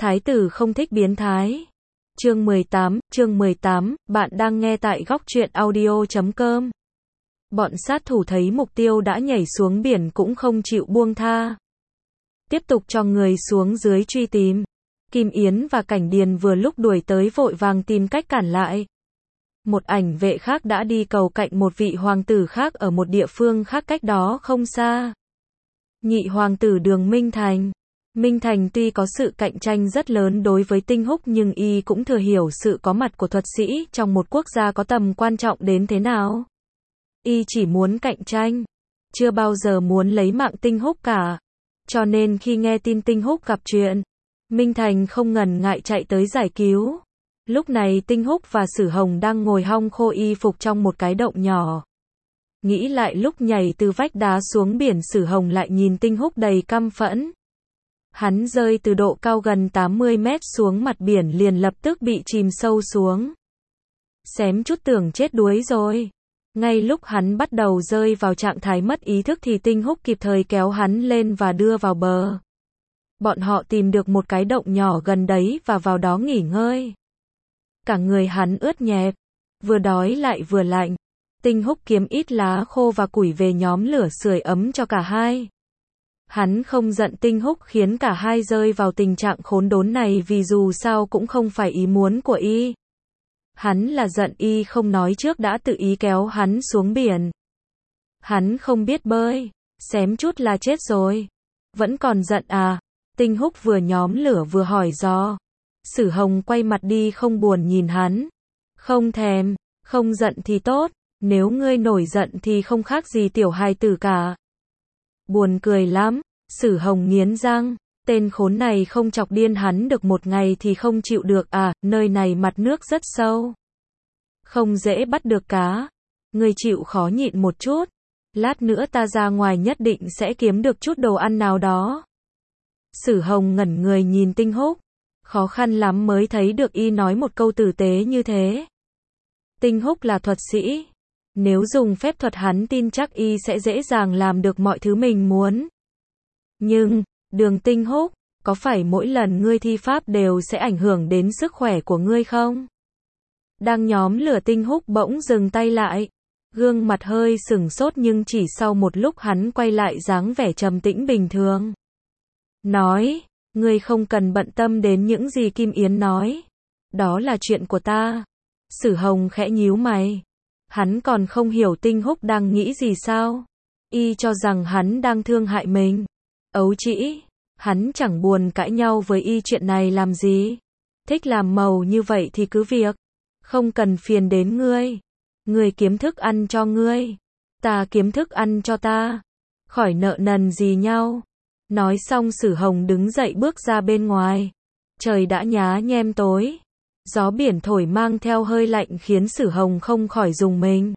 Thái tử không thích biến thái. Chương 18, bạn đang nghe tại góc truyện audio.com. Bọn sát thủ thấy mục tiêu đã nhảy xuống biển cũng không chịu buông tha. Tiếp tục cho người xuống dưới truy tìm. Kim Yến và Cảnh Điền vừa lúc đuổi tới vội vàng tìm cách cản lại. Một ảnh vệ khác đã đi cầu cạnh một vị hoàng tử khác ở một địa phương khác cách đó không xa. Nhị hoàng tử Đường Minh Thành. Minh Thành tuy có sự cạnh tranh rất lớn đối với Tinh Húc nhưng y cũng thừa hiểu sự có mặt của thuật sĩ trong một quốc gia có tầm quan trọng đến thế nào. Y chỉ muốn cạnh tranh, chưa bao giờ muốn lấy mạng Tinh Húc cả. Cho nên khi nghe tin Tinh Húc gặp chuyện, Minh Thành không ngần ngại chạy tới giải cứu. Lúc này Tinh Húc và Sử Hồng đang ngồi hong khô y phục trong một cái động nhỏ. Nghĩ lại lúc nhảy từ vách đá xuống biển, Sử Hồng lại nhìn Tinh Húc đầy căm phẫn. Hắn rơi từ độ cao gần 80 mét xuống mặt biển liền lập tức bị chìm sâu xuống. Xém chút tưởng chết đuối rồi. Ngay lúc hắn bắt đầu rơi vào trạng thái mất ý thức thì Tinh Húc kịp thời kéo hắn lên và đưa vào bờ. Bọn họ tìm được một cái động nhỏ gần đấy và vào đó nghỉ ngơi. Cả người hắn ướt nhẹp, vừa đói lại vừa lạnh. Tinh Húc kiếm ít lá khô và củi về nhóm lửa sưởi ấm cho cả hai. Hắn không giận Tinh Húc khiến cả hai rơi vào tình trạng khốn đốn này vì dù sao cũng không phải ý muốn của y. Hắn là giận y không nói trước đã tự ý kéo hắn xuống biển. Hắn không biết bơi, xém chút là chết rồi. Vẫn còn giận à? Tinh Húc vừa nhóm lửa vừa hỏi do. Sử Hồng quay mặt đi không buồn nhìn hắn. Không thèm, không giận thì tốt, nếu ngươi nổi giận thì không khác gì tiểu hài tử cả. Buồn cười lắm, Sử Hồng nghiến răng, tên khốn này không chọc điên hắn được một ngày thì không chịu được à, nơi này mặt nước rất sâu. Không dễ bắt được cá, ngươi chịu khó nhịn một chút, lát nữa ta ra ngoài nhất định sẽ kiếm được chút đồ ăn nào đó. Sử Hồng ngẩn người nhìn Tinh Húc, khó khăn lắm mới thấy được y nói một câu tử tế như thế. Tinh Húc là thuật sĩ. Nếu dùng phép thuật hắn tin chắc y sẽ dễ dàng làm được mọi thứ mình muốn. Nhưng, Đường Tinh Húc, có phải mỗi lần ngươi thi pháp đều sẽ ảnh hưởng đến sức khỏe của ngươi không? Đang nhóm lửa Tinh Húc bỗng dừng tay lại. Gương mặt hơi sửng sốt nhưng chỉ sau một lúc hắn quay lại dáng vẻ trầm tĩnh bình thường. Nói, ngươi không cần bận tâm đến những gì Kim Yến nói. Đó là chuyện của ta. Sử Hồng khẽ nhíu mày. Hắn còn không hiểu Tinh Húc đang nghĩ gì sao? Y cho rằng hắn đang thương hại mình. Ấu trĩ, hắn chẳng buồn cãi nhau với y chuyện này làm gì. Thích làm màu như vậy thì cứ việc. Không cần phiền đến ngươi. Ngươi kiếm thức ăn cho ngươi. Ta kiếm thức ăn cho ta. Khỏi nợ nần gì nhau. Nói xong Sử Hồng đứng dậy bước ra bên ngoài. Trời đã nhá nhem tối. Gió biển thổi mang theo hơi lạnh khiến Sử Hồng không khỏi rùng mình.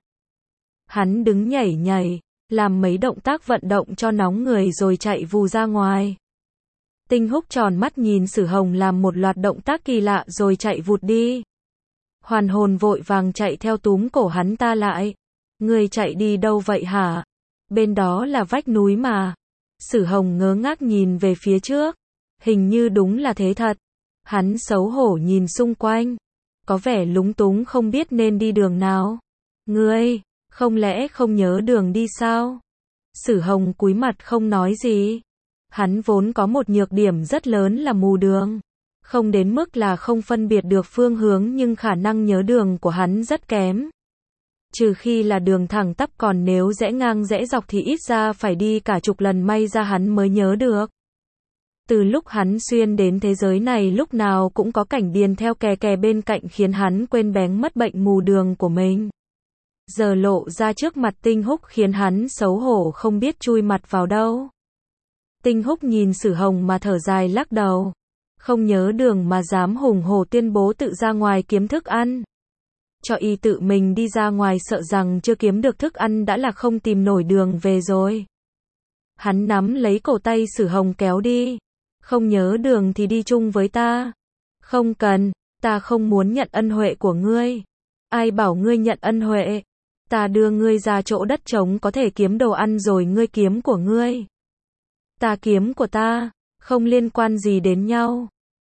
Hắn đứng nhảy nhảy, làm mấy động tác vận động cho nóng người rồi chạy vù ra ngoài. Tinh Húc tròn mắt nhìn Sử Hồng làm một loạt động tác kỳ lạ rồi chạy vụt đi. Hoàn hồn vội vàng chạy theo túm cổ hắn ta lại. Ngươi chạy đi đâu vậy hả? Bên đó là vách núi mà. Sử Hồng ngớ ngác nhìn về phía trước. Hình như đúng là thế thật. Hắn xấu hổ nhìn xung quanh, có vẻ lúng túng không biết nên đi đường nào. Ngươi, không lẽ không nhớ đường đi sao? Sử Hồng cúi mặt không nói gì. Hắn vốn có một nhược điểm rất lớn là mù đường. Không đến mức là không phân biệt được phương hướng nhưng khả năng nhớ đường của hắn rất kém. Trừ khi là đường thẳng tắp, còn nếu rẽ ngang rẽ dọc thì ít ra phải đi cả chục lần may ra hắn mới nhớ được. Từ lúc hắn xuyên đến thế giới này lúc nào cũng có Cảnh Điền theo kè kè bên cạnh khiến hắn quên bén mất bệnh mù đường của mình. Giờ lộ ra trước mặt Tinh Húc khiến hắn xấu hổ không biết chui mặt vào đâu. Tinh Húc nhìn Sử Hồng mà thở dài lắc đầu. Không nhớ đường mà dám hùng hổ tuyên bố tự ra ngoài kiếm thức ăn. Cho y tự mình đi ra ngoài sợ rằng chưa kiếm được thức ăn đã là không tìm nổi đường về rồi. Hắn nắm lấy cổ tay Sử Hồng kéo đi. Không nhớ đường thì đi chung với ta. Không cần, ta không muốn nhận ân huệ của ngươi. Ai bảo ngươi nhận ân huệ? Ta đưa ngươi ra chỗ đất trống có thể kiếm đồ ăn rồi ngươi kiếm của ngươi. Ta kiếm của ta, không liên quan gì đến nhau.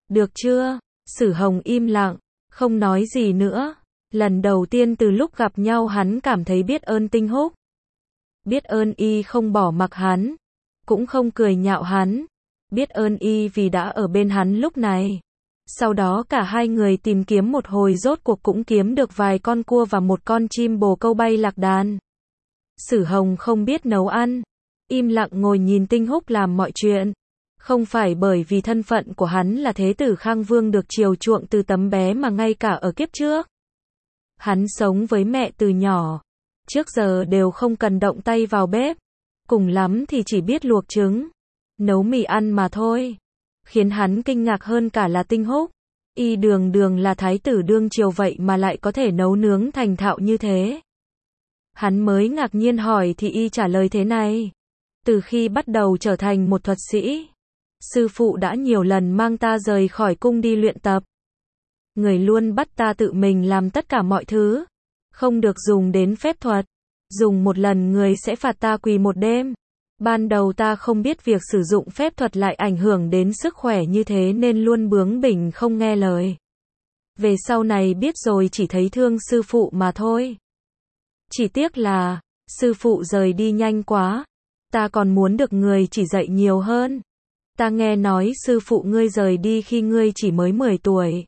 Được chưa? Sử Hồng im lặng, không nói gì nữa. Lần đầu tiên từ lúc gặp nhau hắn cảm thấy biết ơn Tinh Húc. Biết ơn y không bỏ mặc hắn, cũng không cười nhạo hắn. Biết ơn y vì đã ở bên hắn lúc này. Sau đó cả hai người tìm kiếm một hồi rốt cuộc cũng kiếm được vài con cua và một con chim bồ câu bay lạc đàn. Sử Hồng không biết nấu ăn, im lặng ngồi nhìn Tinh Húc làm mọi chuyện. Không phải bởi vì thân phận của hắn là thế tử Khang Vương được chiều chuộng từ tấm bé mà ngay cả ở kiếp trước. Hắn sống với mẹ từ nhỏ, trước giờ đều không cần động tay vào bếp, cùng lắm thì chỉ biết luộc trứng, nấu mì ăn mà thôi. Khiến hắn kinh ngạc hơn cả là Tinh Húc, y đường đường là thái tử đương triều vậy mà lại có thể nấu nướng thành thạo như thế. Hắn mới ngạc nhiên hỏi thì y trả lời thế này: từ khi bắt đầu trở thành một thuật sĩ, sư phụ đã nhiều lần mang ta rời khỏi cung đi luyện tập. Người luôn bắt ta tự mình làm tất cả mọi thứ, không được dùng đến phép thuật. Dùng một lần người sẽ phạt ta quỳ một đêm. Ban đầu ta không biết việc sử dụng phép thuật lại ảnh hưởng đến sức khỏe như thế nên luôn bướng bỉnh không nghe lời. Về sau này biết rồi chỉ thấy thương sư phụ mà thôi. Chỉ tiếc là, sư phụ rời đi nhanh quá. Ta còn muốn được người chỉ dạy nhiều hơn. Ta nghe nói sư phụ ngươi rời đi khi ngươi chỉ mới 10 tuổi.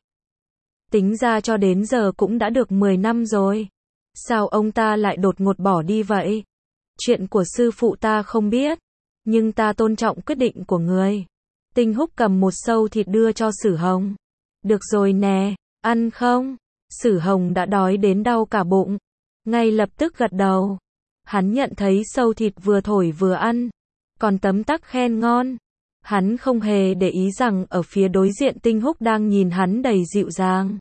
Tính ra cho đến giờ cũng đã được 10 năm rồi. Sao ông ta lại đột ngột bỏ đi vậy? Chuyện của sư phụ ta không biết, nhưng ta tôn trọng quyết định của người. Tinh Húc cầm một sâu thịt đưa cho Sử Hồng. Được rồi nè, ăn không? Sử Hồng đã đói đến đau cả bụng, ngay lập tức gật đầu. Hắn nhận thấy sâu thịt vừa thổi vừa ăn, còn tấm tắc khen ngon. Hắn không hề để ý rằng ở phía đối diện Tinh Húc đang nhìn hắn đầy dịu dàng.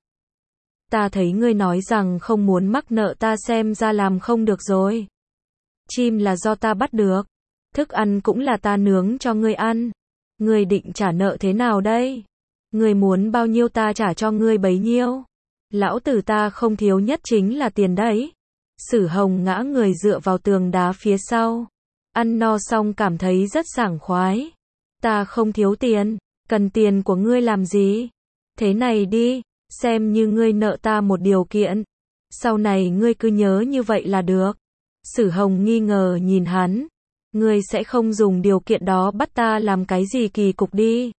Ta thấy ngươi nói rằng không muốn mắc nợ ta xem ra làm không được rồi. Chim là do ta bắt được, thức ăn cũng là ta nướng cho ngươi ăn. Ngươi định trả nợ thế nào đây? Ngươi muốn bao nhiêu ta trả cho ngươi bấy nhiêu. Lão tử ta không thiếu nhất chính là tiền đấy. Sử Hồng ngã người dựa vào tường đá phía sau. Ăn no xong cảm thấy rất sảng khoái. Ta không thiếu tiền, cần tiền của ngươi làm gì? Thế này đi, xem như ngươi nợ ta một điều kiện. Sau này ngươi cứ nhớ như vậy là được. Sử Hồng nghi ngờ nhìn hắn. Ngươi sẽ không dùng điều kiện đó bắt ta làm cái gì kỳ cục đi.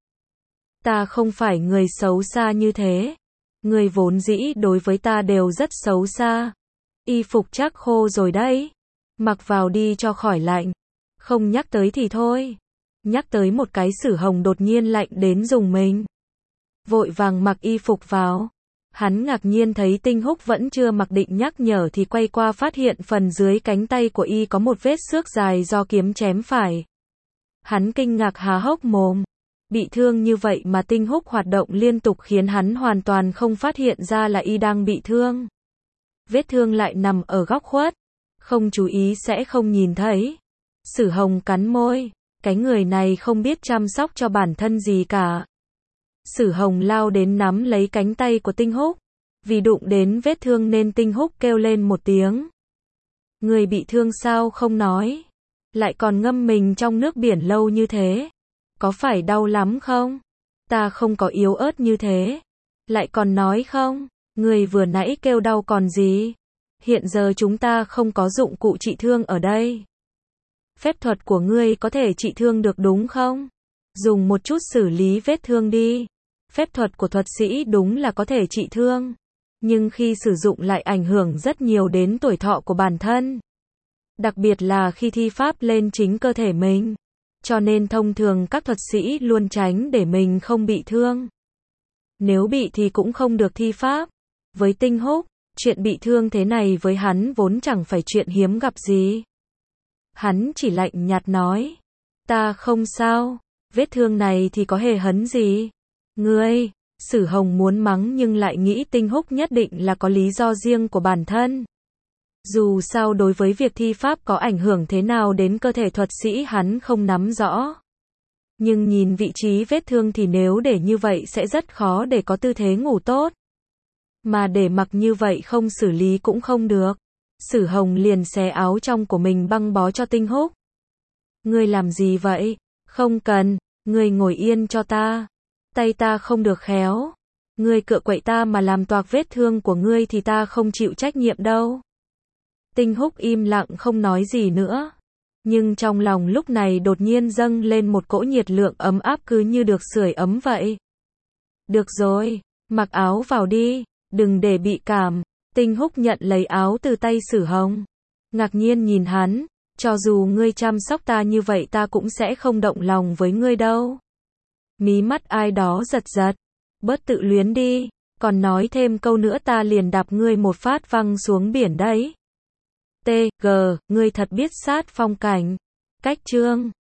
Ta không phải người xấu xa như thế. Ngươi vốn dĩ đối với ta đều rất xấu xa. Y phục chắc khô rồi đấy. Mặc vào đi cho khỏi lạnh. Không nhắc tới thì thôi. Nhắc tới một cái Sử Hồng đột nhiên lạnh đến rùng mình. Vội vàng mặc y phục vào. Hắn ngạc nhiên thấy Tinh Húc vẫn chưa mặc định nhắc nhở thì quay qua phát hiện phần dưới cánh tay của y có một vết xước dài do kiếm chém phải. Hắn kinh ngạc há hốc mồm. Bị thương như vậy mà Tinh Húc hoạt động liên tục khiến hắn hoàn toàn không phát hiện ra là y đang bị thương. Vết thương lại nằm ở góc khuất. Không chú ý sẽ không nhìn thấy. Sử Hồng cắn môi. Cái người này không biết chăm sóc cho bản thân gì cả. Sử Hồng lao đến nắm lấy cánh tay của Tinh Húc. Vì đụng đến vết thương nên Tinh Húc kêu lên một tiếng. Người bị thương sao không nói? Lại còn ngâm mình trong nước biển lâu như thế. Có phải đau lắm không? Ta không có yếu ớt như thế. Lại còn nói không? Người vừa nãy kêu đau còn gì? Hiện giờ chúng ta không có dụng cụ trị thương ở đây. Phép thuật của ngươi có thể trị thương được đúng không? Dùng một chút xử lý vết thương đi. Phép thuật của thuật sĩ đúng là có thể trị thương, nhưng khi sử dụng lại ảnh hưởng rất nhiều đến tuổi thọ của bản thân. Đặc biệt là khi thi pháp lên chính cơ thể mình. Cho nên thông thường các thuật sĩ luôn tránh để mình không bị thương. Nếu bị thì cũng không được thi pháp. Với Tinh Húc, chuyện bị thương thế này với hắn vốn chẳng phải chuyện hiếm gặp gì. Hắn chỉ lạnh nhạt nói. Ta không sao, vết thương này thì có hề hấn gì. Ngươi, Sử Hồng muốn mắng nhưng lại nghĩ Tinh Húc nhất định là có lý do riêng của bản thân. Dù sao đối với việc thi pháp có ảnh hưởng thế nào đến cơ thể thuật sĩ hắn không nắm rõ. Nhưng nhìn vị trí vết thương thì nếu để như vậy sẽ rất khó để có tư thế ngủ tốt. Mà để mặc như vậy không xử lý cũng không được. Sử Hồng liền xé áo trong của mình băng bó cho Tinh Húc. Ngươi làm gì vậy? Không cần, ngươi ngồi yên cho ta. Tay ta không được khéo. Ngươi cựa quậy ta mà làm toạc vết thương của ngươi thì ta không chịu trách nhiệm đâu. Tinh Húc im lặng không nói gì nữa. Nhưng trong lòng lúc này đột nhiên dâng lên một cỗ nhiệt lượng ấm áp cứ như được sưởi ấm vậy. Được rồi, mặc áo vào đi, đừng để bị cảm. Tinh Húc nhận lấy áo từ tay Sử Hồng. Ngạc nhiên nhìn hắn, cho dù ngươi chăm sóc ta như vậy ta cũng sẽ không động lòng với ngươi đâu. Mí mắt ai đó giật giật. Bớt tự luyến đi, còn nói thêm câu nữa ta liền đạp ngươi một phát văng xuống biển đấy. T.G. Ngươi thật biết sát phong cảnh. Cách chương